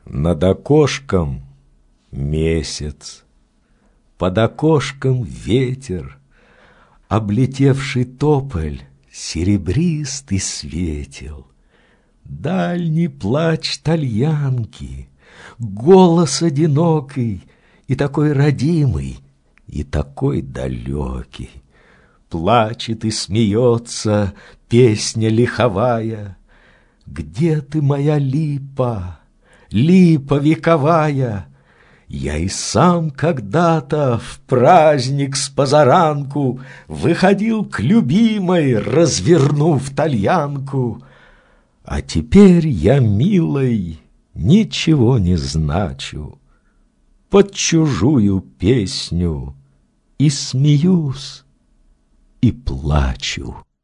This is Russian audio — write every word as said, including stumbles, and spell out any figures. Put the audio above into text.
Над окошком месяц, под окошком ветер, облетевший тополь серебристый светел. Дальний плач тальянки, голос одинокий, и такой родимый, и такой далекий. Плачет и смеется песня лиховая. Где ты, моя липа, липа вековая? Я и сам когда-то в праздник с позаранку выходил к любимой, развернув тальянку. А теперь я, милой, ничего не значу, под чужую песню и смеюсь, и плачу.